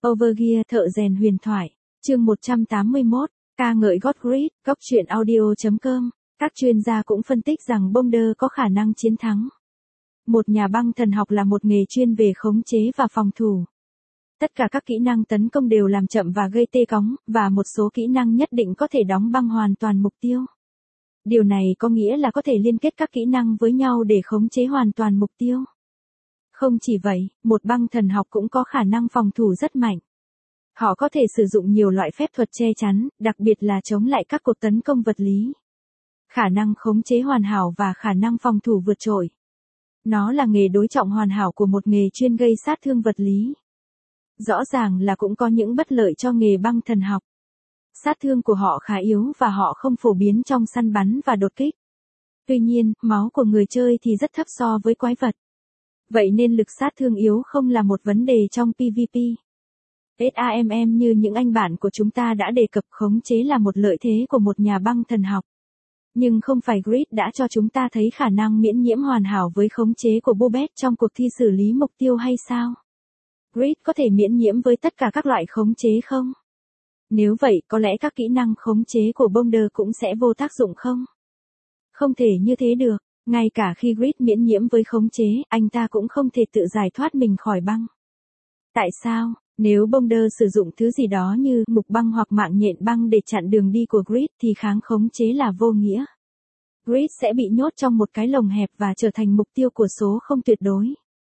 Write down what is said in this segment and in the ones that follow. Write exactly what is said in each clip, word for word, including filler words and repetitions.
Overgear thợ rèn huyền thoại, chương một trăm tám mươi mốt, ca ngợi Godgrid, góc truyện audio chấm com. Các chuyên gia cũng phân tích rằng Bonder có khả năng chiến thắng. Một nhà băng thần học là một nghề chuyên về khống chế và phòng thủ. Tất cả các kỹ năng tấn công đều làm chậm và gây tê cóng, và một số kỹ năng nhất định có thể đóng băng hoàn toàn mục tiêu. Điều này có nghĩa là có thể liên kết các kỹ năng với nhau để khống chế hoàn toàn mục tiêu. Không chỉ vậy, một băng thần học cũng có khả năng phòng thủ rất mạnh. Họ có thể sử dụng nhiều loại phép thuật che chắn, đặc biệt là chống lại các cuộc tấn công vật lý. Khả năng khống chế hoàn hảo và khả năng phòng thủ vượt trội. Nó là nghề đối trọng hoàn hảo của một nghề chuyên gây sát thương vật lý. Rõ ràng là cũng có những bất lợi cho nghề băng thần học. Sát thương của họ khá yếu và họ không phổ biến trong săn bắn và đột kích. Tuy nhiên, máu của người chơi thì rất thấp so với quái vật. Vậy nên lực sát thương yếu không là một vấn đề trong PvP. SAMM như những anh bạn của chúng ta đã đề cập, khống chế là một lợi thế của một nhà băng thần học. Nhưng không phải Grid đã cho chúng ta thấy khả năng miễn nhiễm hoàn hảo với khống chế của Bobet trong cuộc thi xử lý mục tiêu hay sao? Grid có thể miễn nhiễm với tất cả các loại khống chế không? Nếu vậy, có lẽ các kỹ năng khống chế của Bonder cũng sẽ vô tác dụng không? Không thể như thế được, ngay cả khi Grid miễn nhiễm với khống chế, anh ta cũng không thể tự giải thoát mình khỏi băng. Tại sao? Nếu Bonder sử dụng thứ gì đó như mục băng hoặc mạng nhện băng để chặn đường đi của Grid thì kháng khống chế là vô nghĩa. Grid sẽ bị nhốt trong một cái lồng hẹp và trở thành mục tiêu của số không tuyệt đối.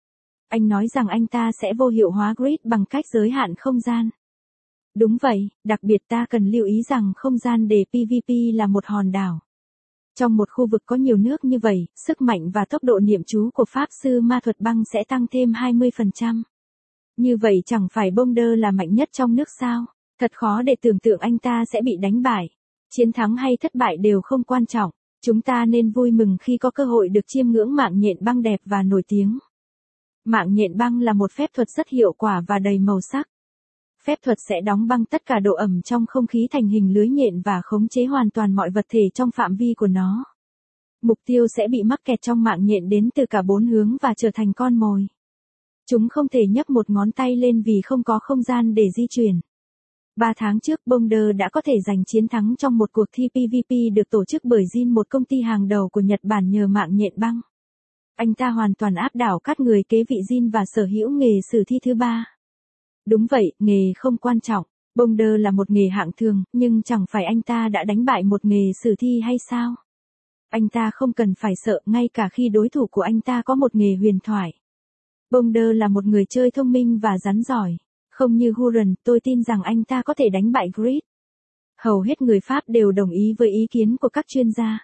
Anh nói rằng anh ta sẽ vô hiệu hóa Grid bằng cách giới hạn không gian. Đúng vậy, đặc biệt ta cần lưu ý rằng không gian để PvP là một hòn đảo. Trong một khu vực có nhiều nước như vậy, sức mạnh và tốc độ niệm chú của Pháp sư ma thuật băng sẽ tăng thêm hai mươi phần trăm. Như vậy chẳng phải Bonder là mạnh nhất trong nước sao? Thật khó để tưởng tượng anh ta sẽ bị đánh bại. Chiến thắng hay thất bại đều không quan trọng. Chúng ta nên vui mừng khi có cơ hội được chiêm ngưỡng mạng nhện băng đẹp và nổi tiếng. Mạng nhện băng là một phép thuật rất hiệu quả và đầy màu sắc. Phép thuật sẽ đóng băng tất cả độ ẩm trong không khí thành hình lưới nhện và khống chế hoàn toàn mọi vật thể trong phạm vi của nó. Mục tiêu sẽ bị mắc kẹt trong mạng nhện đến từ cả bốn hướng và trở thành con mồi. Chúng không thể nhấc một ngón tay lên vì không có không gian để di chuyển. Ba tháng trước, Bonder đã có thể giành chiến thắng trong một cuộc thi PvP được tổ chức bởi Jin, một công ty hàng đầu của Nhật Bản, nhờ mạng nhện băng. Anh ta hoàn toàn áp đảo các người kế vị Jin và sở hữu nghề sử thi thứ ba. Đúng vậy, nghề không quan trọng. Bonder là một nghề hạng thường, nhưng chẳng phải anh ta đã đánh bại một nghề sử thi hay sao? Anh ta không cần phải sợ, ngay cả khi đối thủ của anh ta có một nghề huyền thoại. Bonder là một người chơi thông minh và rắn giỏi. Không như Huron, tôi tin rằng anh ta có thể đánh bại Grid. Hầu hết người Pháp đều đồng ý với ý kiến của các chuyên gia.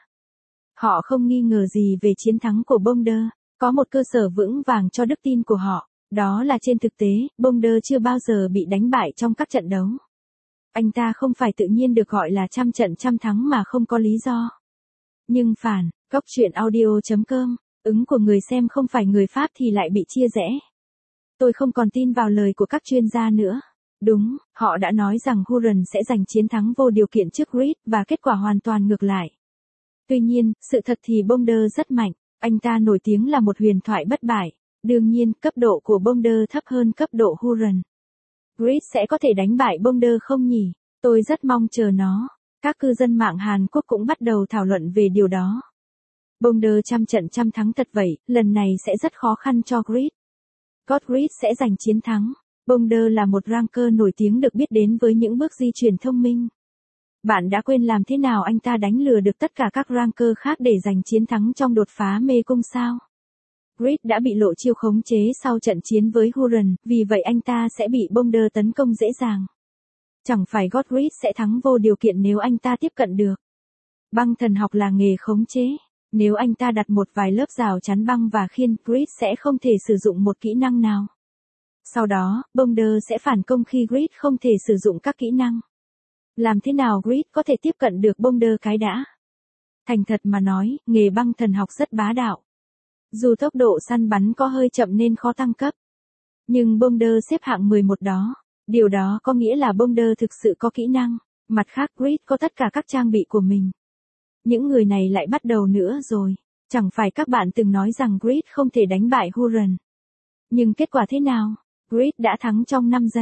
Họ không nghi ngờ gì về chiến thắng của Bonder, có một cơ sở vững vàng cho đức tin của họ. Đó là trên thực tế, Bonder chưa bao giờ bị đánh bại trong các trận đấu. Anh ta không phải tự nhiên được gọi là trăm trận trăm thắng mà không có lý do. Nhưng phản, góc truyện audio chấm com, ứng của người xem không phải người Pháp thì lại bị chia rẽ. Tôi không còn tin vào lời của các chuyên gia nữa. Đúng, họ đã nói rằng Huron sẽ giành chiến thắng vô điều kiện trước Grid và kết quả hoàn toàn ngược lại. Tuy nhiên, sự thật thì Bonder rất mạnh, anh ta nổi tiếng là một huyền thoại bất bại. Đương nhiên, cấp độ của Bonder thấp hơn cấp độ Huron. Grid sẽ có thể đánh bại Bonder không nhỉ? Tôi rất mong chờ nó. Các cư dân mạng Hàn Quốc cũng bắt đầu thảo luận về điều đó. Bonder trăm trận trăm thắng thật vậy, lần này sẽ rất khó khăn cho Grid. Godgrid sẽ giành chiến thắng. Bonder là một ranker nổi tiếng được biết đến với những bước di chuyển thông minh. Bạn đã quên làm thế nào anh ta đánh lừa được tất cả các ranker khác để giành chiến thắng trong đột phá mê cung sao? Grid đã bị lộ chiêu khống chế sau trận chiến với Huron, vì vậy anh ta sẽ bị Bonder tấn công dễ dàng. Chẳng phải Godgrid sẽ thắng vô điều kiện nếu anh ta tiếp cận được. Băng thần học là nghề khống chế. Nếu anh ta đặt một vài lớp rào chắn băng và khiên, Grid sẽ không thể sử dụng một kỹ năng nào. Sau đó, Bonder sẽ phản công khi Grid không thể sử dụng các kỹ năng. Làm thế nào Grid có thể tiếp cận được Bonder cái đã? Thành thật mà nói, nghề băng thần học rất bá đạo. Dù tốc độ săn bắn có hơi chậm nên khó tăng cấp. Nhưng Bonder xếp hạng mười một đó. Điều đó có nghĩa là Bonder thực sự có kỹ năng. Mặt khác, Grid có tất cả các trang bị của mình. Những người này lại bắt đầu nữa rồi. Chẳng phải các bạn từng nói rằng Grid không thể đánh bại Huron. Nhưng kết quả thế nào? Grid đã thắng trong năm giây.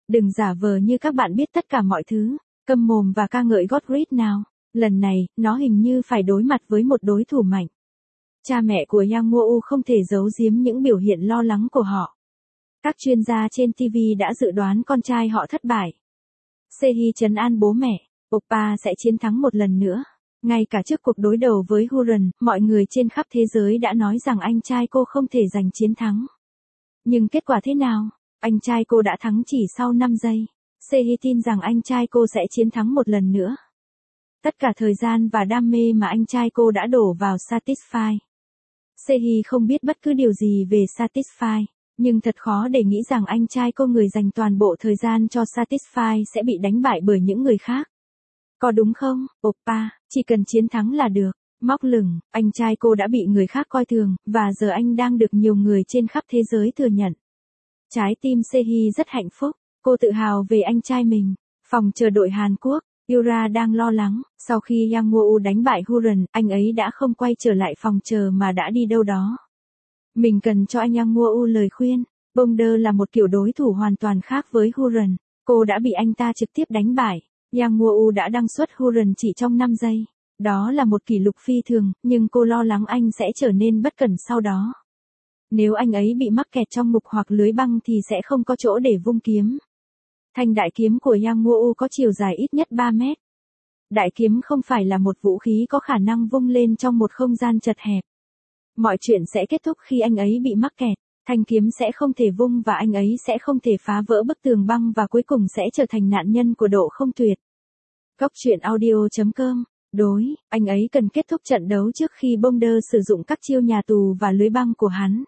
Đừng giả vờ như các bạn biết tất cả mọi thứ, câm mồm và ca ngợi Gottfried nào. Lần này, nó hình như phải đối mặt với một đối thủ mạnh. Cha mẹ của Yang Woo không thể giấu giếm những biểu hiện lo lắng của họ. Các chuyên gia trên ti vi đã dự đoán con trai họ thất bại. Sehee trấn an bố mẹ, Oppa sẽ chiến thắng một lần nữa. Ngay cả trước cuộc đối đầu với Huron, mọi người trên khắp thế giới đã nói rằng anh trai cô không thể giành chiến thắng. Nhưng kết quả thế nào? Anh trai cô đã thắng chỉ sau năm giây. Sehee tin rằng anh trai cô sẽ chiến thắng một lần nữa. Tất cả thời gian và đam mê mà anh trai cô đã đổ vào Satisfy. Sehee không biết bất cứ điều gì về Satisfy, nhưng thật khó để nghĩ rằng anh trai cô, người dành toàn bộ thời gian cho Satisfy, sẽ bị đánh bại bởi những người khác. Có đúng không, Oppa? Chỉ cần chiến thắng là được. Móc lửng, anh trai cô đã bị người khác coi thường, và giờ anh đang được nhiều người trên khắp thế giới thừa nhận. Trái tim Sehee rất hạnh phúc, cô tự hào về anh trai mình. Phòng chờ đội Hàn Quốc, Yura đang lo lắng, sau khi Yang Woo đánh bại Huron, anh ấy đã không quay trở lại phòng chờ mà đã đi đâu đó. Mình cần cho anh Yang Woo lời khuyên. Bonder là một kiểu đối thủ hoàn toàn khác với Huron. Cô đã bị anh ta trực tiếp đánh bại. Yang Woo đã đăng xuất Huron chỉ trong năm giây. Đó là một kỷ lục phi thường, nhưng cô lo lắng anh sẽ trở nên bất cẩn sau đó. Nếu anh ấy bị mắc kẹt trong ngục hoặc lưới băng thì sẽ không có chỗ để vung kiếm. Thanh đại kiếm của Yang Woo có chiều dài ít nhất ba mét. Đại kiếm không phải là một vũ khí có khả năng vung lên trong một không gian chật hẹp. Mọi chuyện sẽ kết thúc khi anh ấy bị mắc kẹt. Thanh kiếm sẽ không thể vung và anh ấy sẽ không thể phá vỡ bức tường băng và cuối cùng sẽ trở thành nạn nhân của độ không tuyệt. Góc truyện audio chấm com. Đối, anh ấy cần kết thúc trận đấu trước khi Bonder sử dụng các chiêu nhà tù và lưới băng của hắn.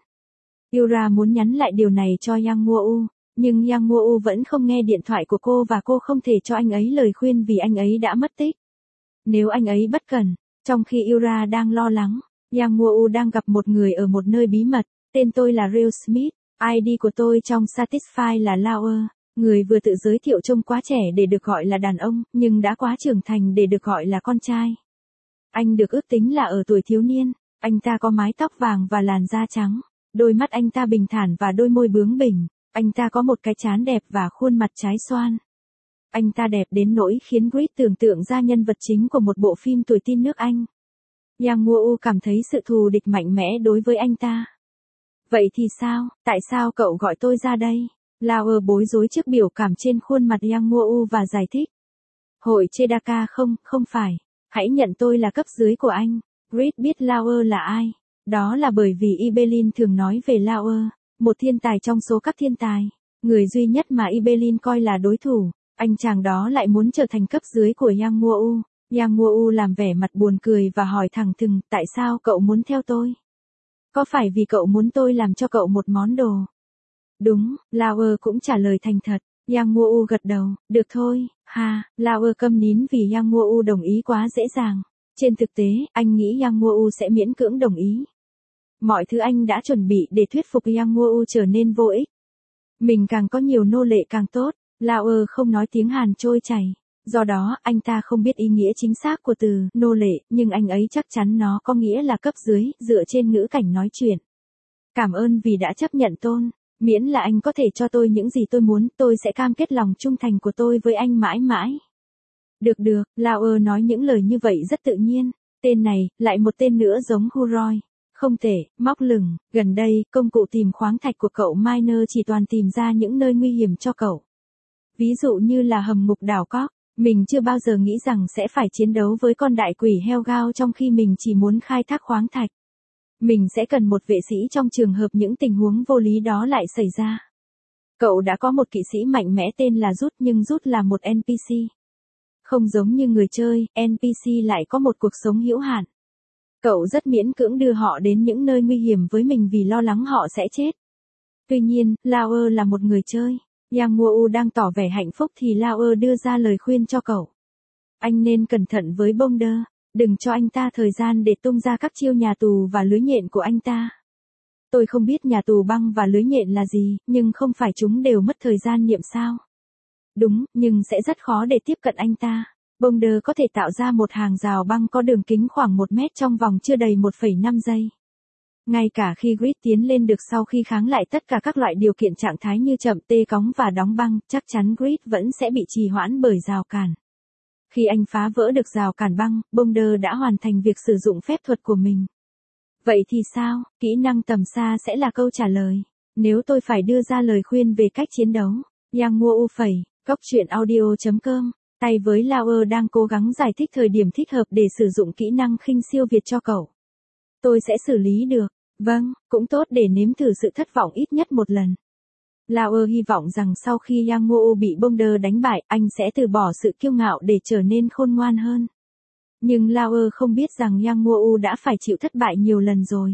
Yura muốn nhắn lại điều này cho Yang Woo, nhưng Yang Woo vẫn không nghe điện thoại của cô và cô không thể cho anh ấy lời khuyên vì anh ấy đã mất tích. Nếu anh ấy bất cẩn, trong khi Yura đang lo lắng, Yang Woo đang gặp một người ở một nơi bí mật. Tên tôi là Real Smith, i đê của tôi trong Satisfy là Lauer. Người vừa tự giới thiệu trông quá trẻ để được gọi là đàn ông, nhưng đã quá trưởng thành để được gọi là con trai. Anh được ước tính là ở tuổi thiếu niên, anh ta có mái tóc vàng và làn da trắng, đôi mắt anh ta bình thản và đôi môi bướng bỉnh, anh ta có một cái trán đẹp và khuôn mặt trái xoan. Anh ta đẹp đến nỗi khiến Grit tưởng tượng ra nhân vật chính của một bộ phim tuổi teen nước Anh. Yang Woo cảm thấy sự thù địch mạnh mẽ đối với anh ta. Vậy thì sao, tại sao cậu gọi tôi ra đây? Lauer bối rối trước biểu cảm trên khuôn mặt Yang Woo và giải thích. Hội Chedaka không, không phải. Hãy nhận tôi là cấp dưới của anh. Grit biết Lauer là ai. Đó là bởi vì Ibelin thường nói về Lauer, một thiên tài trong số các thiên tài. Người duy nhất mà Ibelin coi là đối thủ. Anh chàng đó lại muốn trở thành cấp dưới của Yang Woo. Yang Woo làm vẻ mặt buồn cười và hỏi thẳng thừng, tại sao cậu muốn theo tôi? Có phải vì cậu muốn tôi làm cho cậu một món đồ? Đúng, Lauer cũng trả lời thành thật. Yang Woo gật đầu, được thôi, ha, Lauer câm nín vì Yang Woo đồng ý quá dễ dàng. Trên thực tế, anh nghĩ Yang Woo sẽ miễn cưỡng đồng ý. Mọi thứ anh đã chuẩn bị để thuyết phục Yang Woo trở nên vô ích. Mình càng có nhiều nô lệ càng tốt, Lauer không nói tiếng Hàn trôi chảy. Do đó, anh ta không biết ý nghĩa chính xác của từ nô lệ, nhưng anh ấy chắc chắn nó có nghĩa là cấp dưới, dựa trên ngữ cảnh nói chuyện. Cảm ơn vì đã chấp nhận tôn. Miễn là anh có thể cho tôi những gì tôi muốn, tôi sẽ cam kết lòng trung thành của tôi với anh mãi mãi. Được được, Lauer nói những lời như vậy rất tự nhiên. Tên này, lại một tên nữa giống Huroi. Không tệ, móc lửng, gần đây, công cụ tìm khoáng thạch của cậu Miner chỉ toàn tìm ra những nơi nguy hiểm cho cậu. Ví dụ như là hầm ngục đảo Cork. Mình chưa bao giờ nghĩ rằng sẽ phải chiến đấu với con đại quỷ Hellgao trong khi mình chỉ muốn khai thác khoáng thạch. Mình sẽ cần một vệ sĩ trong trường hợp những tình huống vô lý đó lại xảy ra. Cậu đã có một kỵ sĩ mạnh mẽ tên là Rút, nhưng Rút là một en pê xê. Không giống như người chơi, en pê xê lại có một cuộc sống hữu hạn. Cậu rất miễn cưỡng đưa họ đến những nơi nguy hiểm với mình vì lo lắng họ sẽ chết. Tuy nhiên, Lauer là một người chơi. Yang Woo đang tỏ vẻ hạnh phúc thì Lauer đưa ra lời khuyên cho cậu. Anh nên cẩn thận với Bonder, đừng cho anh ta thời gian để tung ra các chiêu nhà tù và lưới nhện của anh ta. Tôi không biết nhà tù băng và lưới nhện là gì, nhưng không phải chúng đều mất thời gian niệm sao? Đúng, nhưng sẽ rất khó để tiếp cận anh ta. Bonder có thể tạo ra một hàng rào băng có đường kính khoảng một mét trong vòng chưa đầy một phẩy năm giây. Ngay cả khi Grid tiến lên được sau khi kháng lại tất cả các loại điều kiện trạng thái như chậm tê cóng và đóng băng, chắc chắn Grid vẫn sẽ bị trì hoãn bởi rào cản. Khi anh phá vỡ được rào cản băng, Bonder đã hoàn thành việc sử dụng phép thuật của mình. Vậy thì sao, kỹ năng tầm xa sẽ là câu trả lời. Nếu tôi phải đưa ra lời khuyên về cách chiến đấu, Yang Mua U phẩy, cốc truyện audio chấm com, tay với Lauer đang cố gắng giải thích thời điểm thích hợp để sử dụng kỹ năng khinh siêu việt cho cậu. Tôi sẽ xử lý được. Vâng, cũng tốt để nếm thử sự thất vọng ít nhất một lần. Lauer hy vọng rằng sau khi Yang Mua bị Bonder đánh bại, anh sẽ từ bỏ sự kiêu ngạo để trở nên khôn ngoan hơn. Nhưng Lauer không biết rằng Yang Mua đã phải chịu thất bại nhiều lần rồi.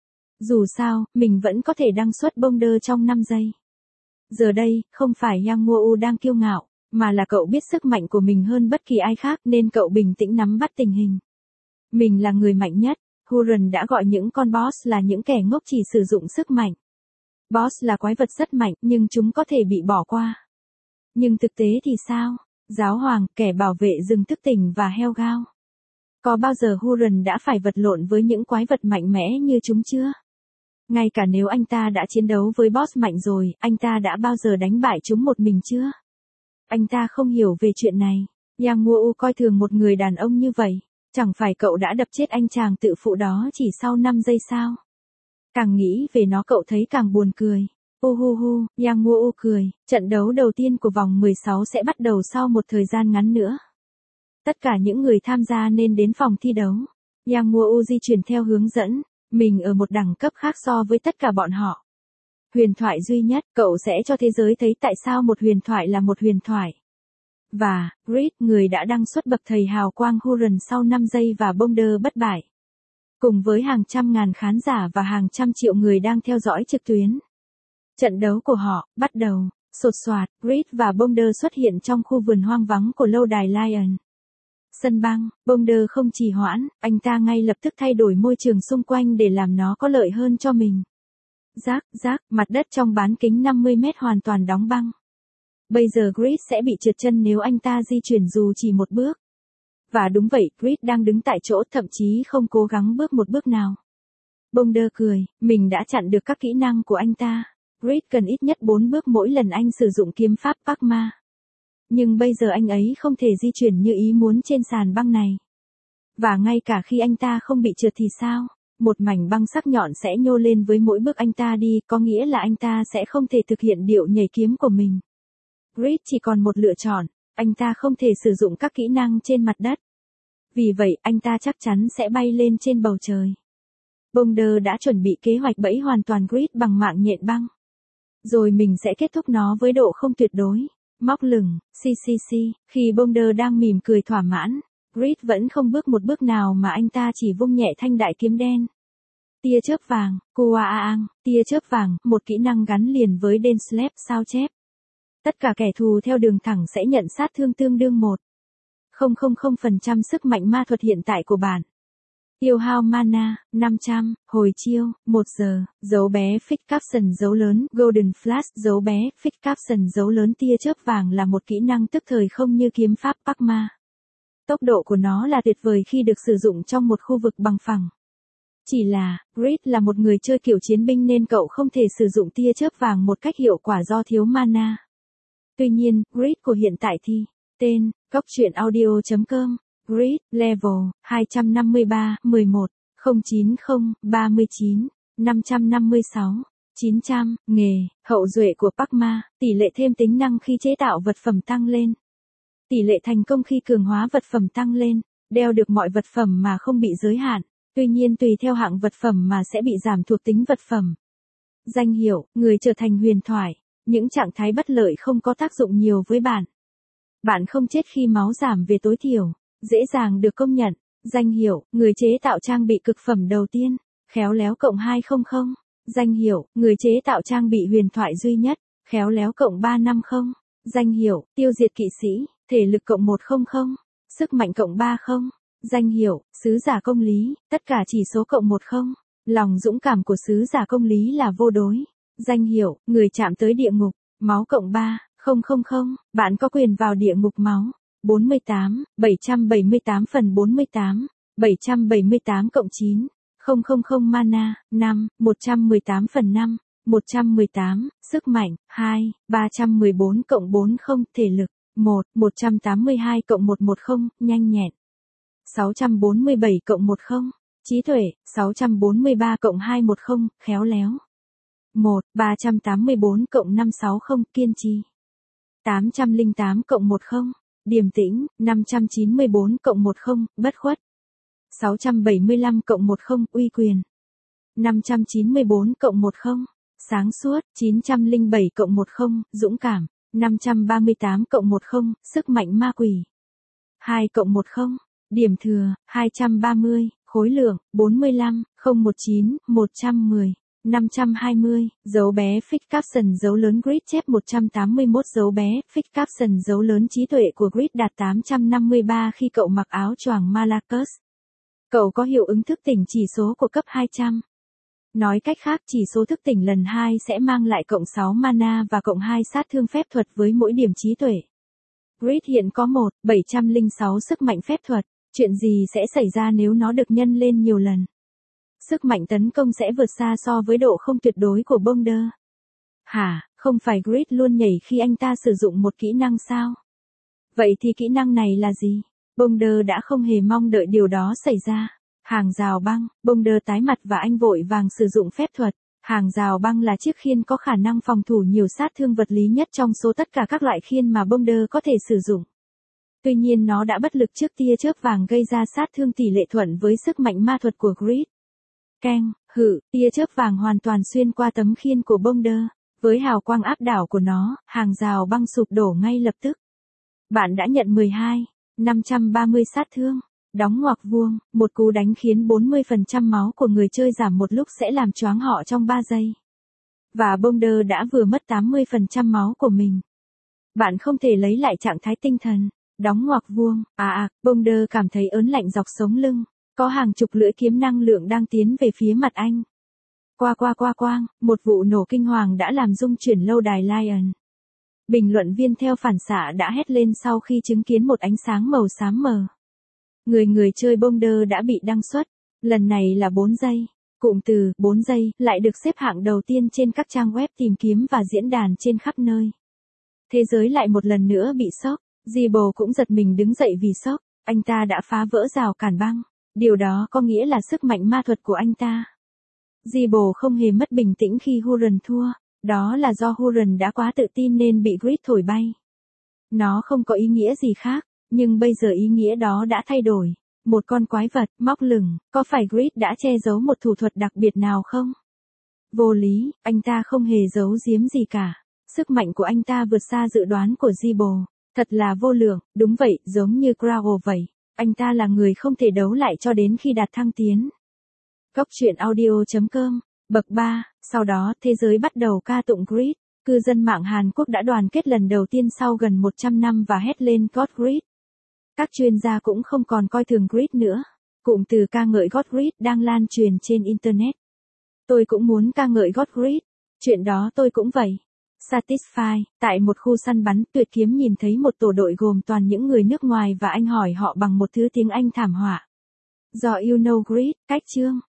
Dù sao, mình vẫn có thể đăng xuất Bonder trong năm giây. Giờ đây, không phải Yang Mua đang kiêu ngạo, mà là cậu biết sức mạnh của mình hơn bất kỳ ai khác nên cậu bình tĩnh nắm bắt tình hình. Mình là người mạnh nhất. Huron đã gọi những con boss là những kẻ ngốc chỉ sử dụng sức mạnh. Boss là quái vật rất mạnh nhưng chúng có thể bị bỏ qua. Nhưng thực tế thì sao? Giáo hoàng, kẻ bảo vệ rừng thức tỉnh và heo gao. Có bao giờ Huron đã phải vật lộn với những quái vật mạnh mẽ như chúng chưa? Ngay cả nếu anh ta đã chiến đấu với boss mạnh rồi, anh ta đã bao giờ đánh bại chúng một mình chưa? Anh ta không hiểu về chuyện này. Yang Mua coi thường một người đàn ông như vậy. Chẳng phải cậu đã đập chết anh chàng tự phụ đó chỉ sau năm giây sao? Càng nghĩ về nó cậu thấy càng buồn cười. Hu hu hu, Yang Mua cười, trận đấu đầu tiên của vòng mười sáu sẽ bắt đầu sau một thời gian ngắn nữa. Tất cả những người tham gia nên đến phòng thi đấu. Yang Mua di chuyển theo hướng dẫn, mình ở một đẳng cấp khác so với tất cả bọn họ. Huyền thoại duy nhất, cậu sẽ cho thế giới thấy tại sao một huyền thoại là một huyền thoại. Và, Grid, người đã đăng xuất bậc thầy hào quang Huron sau năm giây và Bonder bất bại. Cùng với hàng trăm ngàn khán giả và hàng trăm triệu người đang theo dõi trực tuyến. Trận đấu của họ, bắt đầu, sột soạt, Grid và Bonder xuất hiện trong khu vườn hoang vắng của lâu đài Lion. Sân băng, Bonder không trì hoãn, anh ta ngay lập tức thay đổi môi trường xung quanh để làm nó có lợi hơn cho mình. Rác, rác, mặt đất trong bán kính năm mươi mét hoàn toàn đóng băng. Bây giờ Grid sẽ bị trượt chân nếu anh ta di chuyển dù chỉ một bước. Và đúng vậy, Grid đang đứng tại chỗ thậm chí không cố gắng bước một bước nào. Bonder cười, mình đã chặn được các kỹ năng của anh ta. Grid cần ít nhất bốn bước mỗi lần anh sử dụng kiếm pháp Parkma. Nhưng bây giờ anh ấy không thể di chuyển như ý muốn trên sàn băng này. Và ngay cả khi anh ta không bị trượt thì sao? Một mảnh băng sắc nhọn sẽ nhô lên với mỗi bước anh ta đi, có nghĩa là anh ta sẽ không thể thực hiện điệu nhảy kiếm của mình. Grid chỉ còn một lựa chọn, anh ta không thể sử dụng các kỹ năng trên mặt đất. Vì vậy, anh ta chắc chắn sẽ bay lên trên bầu trời. Bonder đã chuẩn bị kế hoạch bẫy hoàn toàn Grid bằng mạng nhện băng. Rồi mình sẽ kết thúc nó với độ không tuyệt đối. Móc lửng, xì xì xì, khi Bonder đang mỉm cười thỏa mãn, Grid vẫn không bước một bước nào mà anh ta chỉ vung nhẹ thanh đại kiếm đen. Tia chớp vàng, Kuaang, tia chớp vàng, một kỹ năng gắn liền với Denslap sao chép. Tất cả kẻ thù theo đường thẳng sẽ nhận sát thương tương đương một phẩy không không phần trăm sức mạnh ma thuật hiện tại của bạn. Tiêu hao mana, năm trăm, hồi chiêu, một giờ, dấu bé Fix Caption dấu lớn, Golden Flash dấu bé Fix Caption dấu lớn tia chớp vàng là một kỹ năng tức thời không như kiếm pháp Parkma. Tốc độ của nó là tuyệt vời khi được sử dụng trong một khu vực bằng phẳng. Chỉ là, Grid là một người chơi kiểu chiến binh nên cậu không thể sử dụng tia chớp vàng một cách hiệu quả do thiếu mana. Tuy nhiên, Grid của hiện tại thì, tên, cốc truyện audio chấm com, Grid, level, hai trăm năm mươi ba, mười một, không chín không, ba mươi chín, năm trăm năm mươi sáu, chín trăm, nghề, hậu duệ của Parkma, tỷ lệ thêm tính năng khi chế tạo vật phẩm tăng lên. Tỷ lệ thành công khi cường hóa vật phẩm tăng lên, đeo được mọi vật phẩm mà không bị giới hạn, tuy nhiên tùy theo hạng vật phẩm mà sẽ bị giảm thuộc tính vật phẩm. Danh hiệu, người trở thành huyền thoại, những trạng thái bất lợi không có tác dụng nhiều với bạn. Bạn không chết khi máu giảm về tối thiểu, dễ dàng được công nhận. Danh hiệu, người chế tạo trang bị cực phẩm đầu tiên, khéo léo cộng hai trăm. Danh hiệu, người chế tạo trang bị huyền thoại duy nhất, khéo léo cộng ba trăm năm mươi. Danh hiệu, tiêu diệt kỵ sĩ, thể lực cộng một trăm, sức mạnh cộng ba trăm. Danh hiệu, sứ giả công lý, tất cả chỉ số cộng một trăm. Lòng dũng cảm của sứ giả công lý là vô đối. Danh hiệu, người chạm tới địa ngục, máu cộng ba trăm. Bạn có quyền vào địa ngục máu. bốn mươi tám, bảy trăm bảy mươi tám phần bốn mươi tám, bảy trăm bảy mươi tám cộng chín, không không không mana, năm, một trăm mười tám phần năm, một trăm mười tám, sức mạnh, hai, ba trăm mười bốn cộng bốn mươi, thể lực, một, một trăm tám mươi hai cộng một trăm mười, nhanh nhẹn, sáu trăm bốn mươi bảy cộng mười, trí tuệ, sáu trăm bốn mươi ba cộng hai trăm mười, khéo léo, một, ba trăm tám mươi bốn cộng năm trăm sáu mươi, kiên trì, tám trăm lẻ tám cộng mười, điềm tĩnh, năm trăm chín mươi bốn cộng mười, bất khuất, sáu trăm bảy mươi lăm cộng mười, uy quyền, năm trăm chín mươi bốn cộng mười, sáng suốt, chín trăm lẻ bảy cộng mười, dũng cảm, năm trăm ba mươi tám cộng mười, sức mạnh ma quỷ, hai cộng mười, điểm thừa, hai trăm ba mươi, khối lượng, bốn mươi lăm, không một chín, một trăm mười, năm trăm hai mươi, dấu bé Fix Capson dấu lớn Grid chép một trăm tám mươi mốt dấu bé Fix Capson dấu lớn trí tuệ của Grid đạt tám trăm năm mươi ba khi cậu mặc áo choàng Malakos. Cậu có hiệu ứng thức tỉnh chỉ số của cấp hai trăm. Nói cách khác chỉ số thức tỉnh lần hai sẽ mang lại cộng sáu mana và cộng hai sát thương phép thuật với mỗi điểm trí tuệ. Grid hiện có một nghìn bảy trăm lẻ sáu sức mạnh phép thuật, chuyện gì sẽ xảy ra nếu nó được nhân lên nhiều lần? Sức mạnh tấn công sẽ vượt xa so với độ không tuyệt đối của Bonder. Hả, không phải Grid luôn nhảy khi anh ta sử dụng một kỹ năng sao? Vậy thì kỹ năng này là gì? Bonder đã không hề mong đợi điều đó xảy ra. Hàng rào băng, Bonder tái mặt và anh vội vàng sử dụng phép thuật. Hàng rào băng là chiếc khiên có khả năng phòng thủ nhiều sát thương vật lý nhất trong số tất cả các loại khiên mà Bonder có thể sử dụng. Tuy nhiên nó đã bất lực trước tia chớp vàng gây ra sát thương tỷ lệ thuận với sức mạnh ma thuật của Grid. Keng, hự, tia chớp vàng hoàn toàn xuyên qua tấm khiên của Bonder. Với hào quang áp đảo của nó, hàng rào băng sụp đổ ngay lập tức. Bạn đã nhận mười hai, năm trăm ba mươi sát thương. Đóng ngoặc vuông, một cú đánh khiến bốn mươi phần trăm máu của người chơi giảm một lúc sẽ làm choáng họ trong ba giây. Và Bonder đã vừa mất tám mươi phần trăm máu của mình. Bạn không thể lấy lại trạng thái tinh thần. Đóng ngoặc vuông, à à, Bonder cảm thấy ớn lạnh dọc sống lưng. Có hàng chục lưỡi kiếm năng lượng đang tiến về phía mặt anh. Qua qua qua quang, một vụ nổ kinh hoàng đã làm rung chuyển lâu đài Lion. Bình luận viên theo phản xạ đã hét lên sau khi chứng kiến một ánh sáng màu xám mờ. Người người chơi Bonder đã bị đăng xuất. Lần này là bốn giây. Cụm từ bốn giây lại được xếp hạng đầu tiên trên các trang web tìm kiếm và diễn đàn trên khắp nơi. Thế giới lại một lần nữa bị sốc. Zibo cũng giật mình đứng dậy vì sốc. Anh ta đã phá vỡ rào cản băng. Điều đó có nghĩa là sức mạnh ma thuật của anh ta. Zibo không hề mất bình tĩnh khi Huron thua. Đó là do Huron đã quá tự tin nên bị Grid thổi bay. Nó không có ý nghĩa gì khác, nhưng bây giờ ý nghĩa đó đã thay đổi. Một con quái vật, móc lửng, có phải Grid đã che giấu một thủ thuật đặc biệt nào không? Vô lý, anh ta không hề giấu giếm gì cả. Sức mạnh của anh ta vượt xa dự đoán của Zibo. Thật là vô lượng, đúng vậy, giống như Crow vậy. Anh ta là người không thể đấu lại cho đến khi đạt thăng tiến. Góc truyện audio chấm com, bậc ba, sau đó thế giới bắt đầu ca tụng Grid. Cư dân mạng Hàn Quốc đã đoàn kết lần đầu tiên sau gần một trăm năm và hét lên God Grid. Các chuyên gia cũng không còn coi thường Grid nữa. Cụm từ ca ngợi God Grid đang lan truyền trên Internet. Tôi cũng muốn ca ngợi God Grid. Chuyện đó tôi cũng vậy. Satisfy, tại một khu săn bắn tuyệt kiếm nhìn thấy một tổ đội gồm toàn những người nước ngoài và anh hỏi họ bằng một thứ tiếng Anh thảm họa. Do you know Grid, cách chương.